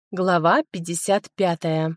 Глава 55.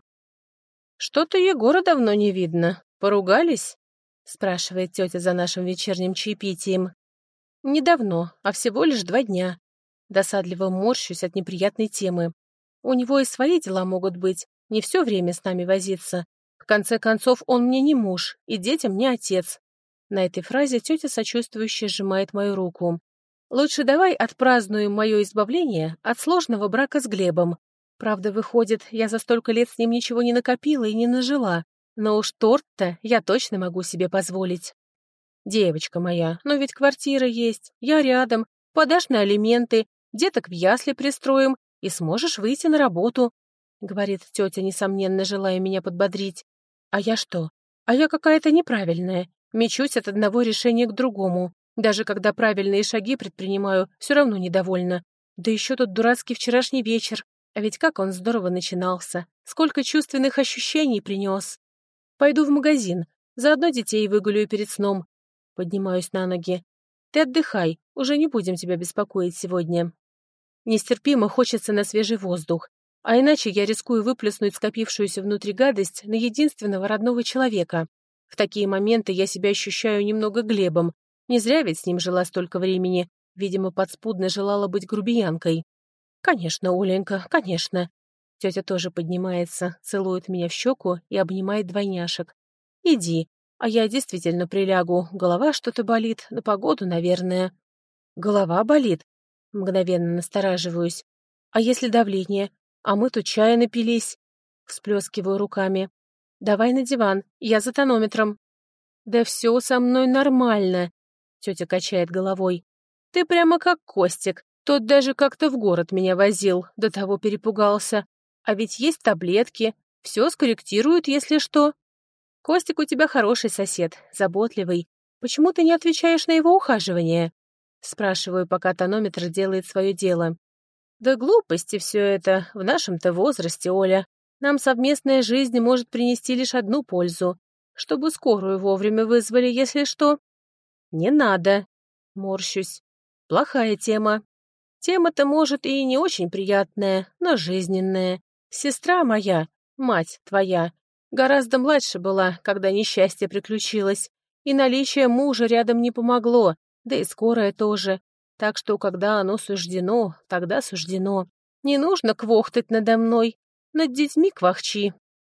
«Что-то Егора давно не видно. Поругались?» — спрашивает тетя за нашим вечерним чаепитием. «Недавно, а всего лишь 2 дня». Досадливо морщусь от неприятной темы. У него и свои дела могут быть, не все время с нами возиться. В конце концов, он мне не муж, и детям не отец. На этой фразе тетя сочувствующе сжимает мою руку. «Лучше давай отпразднуем мое избавление от сложного брака с Глебом. Правда, выходит, я за столько лет с ним ничего не накопила и не нажила, но уж торт-то я точно могу себе позволить. Девочка моя, но ведь квартира есть, я рядом, подашь на алименты, деток в ясли пристроим и сможешь выйти на работу», — говорит тетя, несомненно желая меня подбодрить. А я что? А я какая-то неправильная, мечусь от одного решения к другому. Даже когда правильные шаги предпринимаю, все равно недовольна. Да еще тот дурацкий вчерашний вечер. А ведь как он здорово начинался. Сколько чувственных ощущений принес. Пойду в магазин. Заодно детей выгуляю перед сном. Поднимаюсь на ноги. Ты отдыхай. Уже не будем тебя беспокоить сегодня. Нестерпимо хочется на свежий воздух. А иначе я рискую выплеснуть скопившуюся внутри гадость на единственного родного человека. В такие моменты я себя ощущаю немного Глебом. Не зря ведь с ним жила столько времени. Видимо, подспудно желала быть грубиянкой. «Конечно, Оленька, конечно». Тетя тоже поднимается, целует меня в щеку и обнимает двойняшек. «Иди, а я действительно прилягу. Голова что-то болит, на погоду, наверное». «Голова болит?» Мгновенно настораживаюсь. «А если давление? А мы тут чая напились». Всплескиваю руками. «Давай на диван, я за тонометром». «Да все со мной нормально», — тетя качает головой. «Ты прямо как Костик. Тот даже как-то в город меня возил, до того перепугался. А ведь есть таблетки, все скорректируют, если что. Костик у тебя хороший сосед, заботливый. Почему ты не отвечаешь на его ухаживание?» Спрашиваю, пока тонометр делает свое дело. «Да глупости все это, в нашем-то возрасте, Оля. Нам совместная жизнь может принести лишь одну пользу. Чтобы скорую вовремя вызвали, если что». «Не надо», — морщусь. «Плохая тема». Тема-то, может, и не очень приятная, но жизненная. Сестра моя, мать твоя, гораздо младше была, когда несчастье приключилось, и наличие мужа рядом не помогло, да и скорое тоже. Так что, когда оно суждено, тогда суждено. Не нужно квохтать надо мной, над детьми квахчи.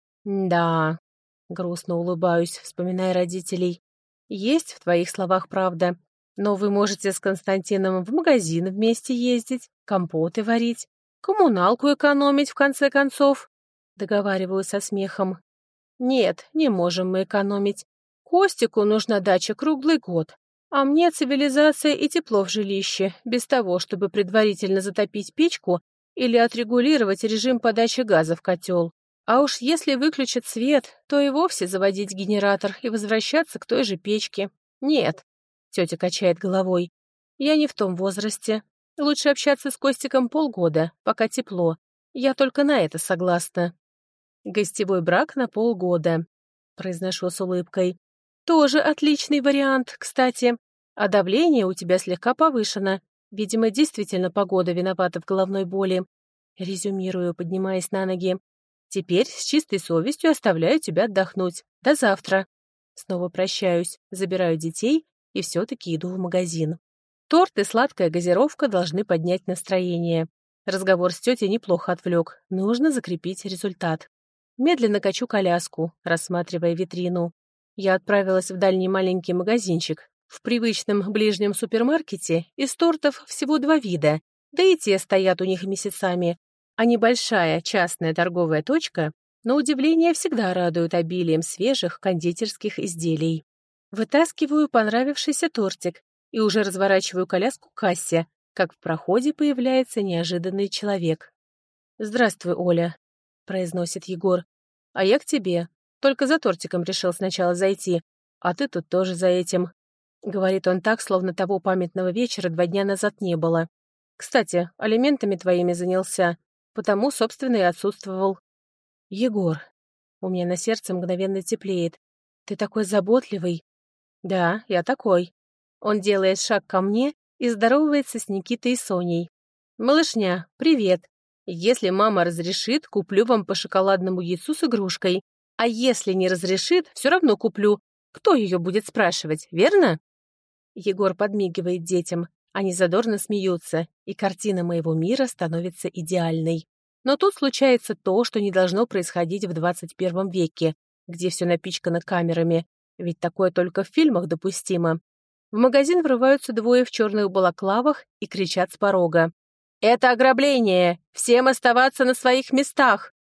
Да, грустно улыбаюсь, вспоминая родителей. Есть в твоих словах правда. Но вы можете с Константином в магазин вместе ездить, компоты варить, коммуналку экономить, в конце концов. Договариваю со смехом. Нет, не можем мы экономить. Костику нужна дача круглый год, а мне цивилизация и тепло в жилище, без того, чтобы предварительно затопить печку или отрегулировать режим подачи газа в котел. А уж если выключат свет, то и вовсе заводить генератор и возвращаться к той же печке. Нет. Тетя качает головой. «Я не в том возрасте. Лучше общаться с Костиком полгода, пока тепло. Я только на это согласна». «Гостевой брак на полгода», — произношу с улыбкой. «Тоже отличный вариант, кстати. А давление у тебя слегка повышено. Видимо, действительно погода виновата в головной боли». Резюмирую, поднимаясь на ноги. «Теперь с чистой совестью оставляю тебя отдохнуть. До завтра». Снова прощаюсь, забираю детей и все-таки иду в магазин. Торт и сладкая газировка должны поднять настроение. Разговор с тетей неплохо отвлек. Нужно закрепить результат. Медленно качу коляску, рассматривая витрину. Я отправилась в дальний маленький магазинчик. В привычном ближнем супермаркете из тортов всего 2 вида, да и те стоят у них месяцами. А небольшая частная торговая точка, на удивление, всегда радует обилием свежих кондитерских изделий. Вытаскиваю понравившийся тортик и уже разворачиваю коляску к кассе, как в проходе появляется неожиданный человек. «Здравствуй, Оля», — произносит Егор. «А я к тебе. Только за тортиком решил сначала зайти, а ты тут тоже за этим». Говорит он так, словно того памятного вечера 2 дня назад не было. «Кстати, алиментами твоими занялся, потому, собственно, и отсутствовал». «Егор», у меня на сердце мгновенно теплеет, «ты такой заботливый». «Да, я такой». Он делает шаг ко мне и здоровается с Никитой и Соней. «Малышня, привет. Если мама разрешит, куплю вам по шоколадному яйцу с игрушкой. А если не разрешит, все равно куплю. Кто ее будет спрашивать, верно?» Егор подмигивает детям. Они задорно смеются, и картина моего мира становится идеальной. Но тут случается то, что не должно происходить в 21 веке, где все напичкано камерами, ведь такое только в фильмах допустимо. В магазин врываются двое в черных балаклавах и кричат с порога: «Это ограбление! Всем оставаться на своих местах!»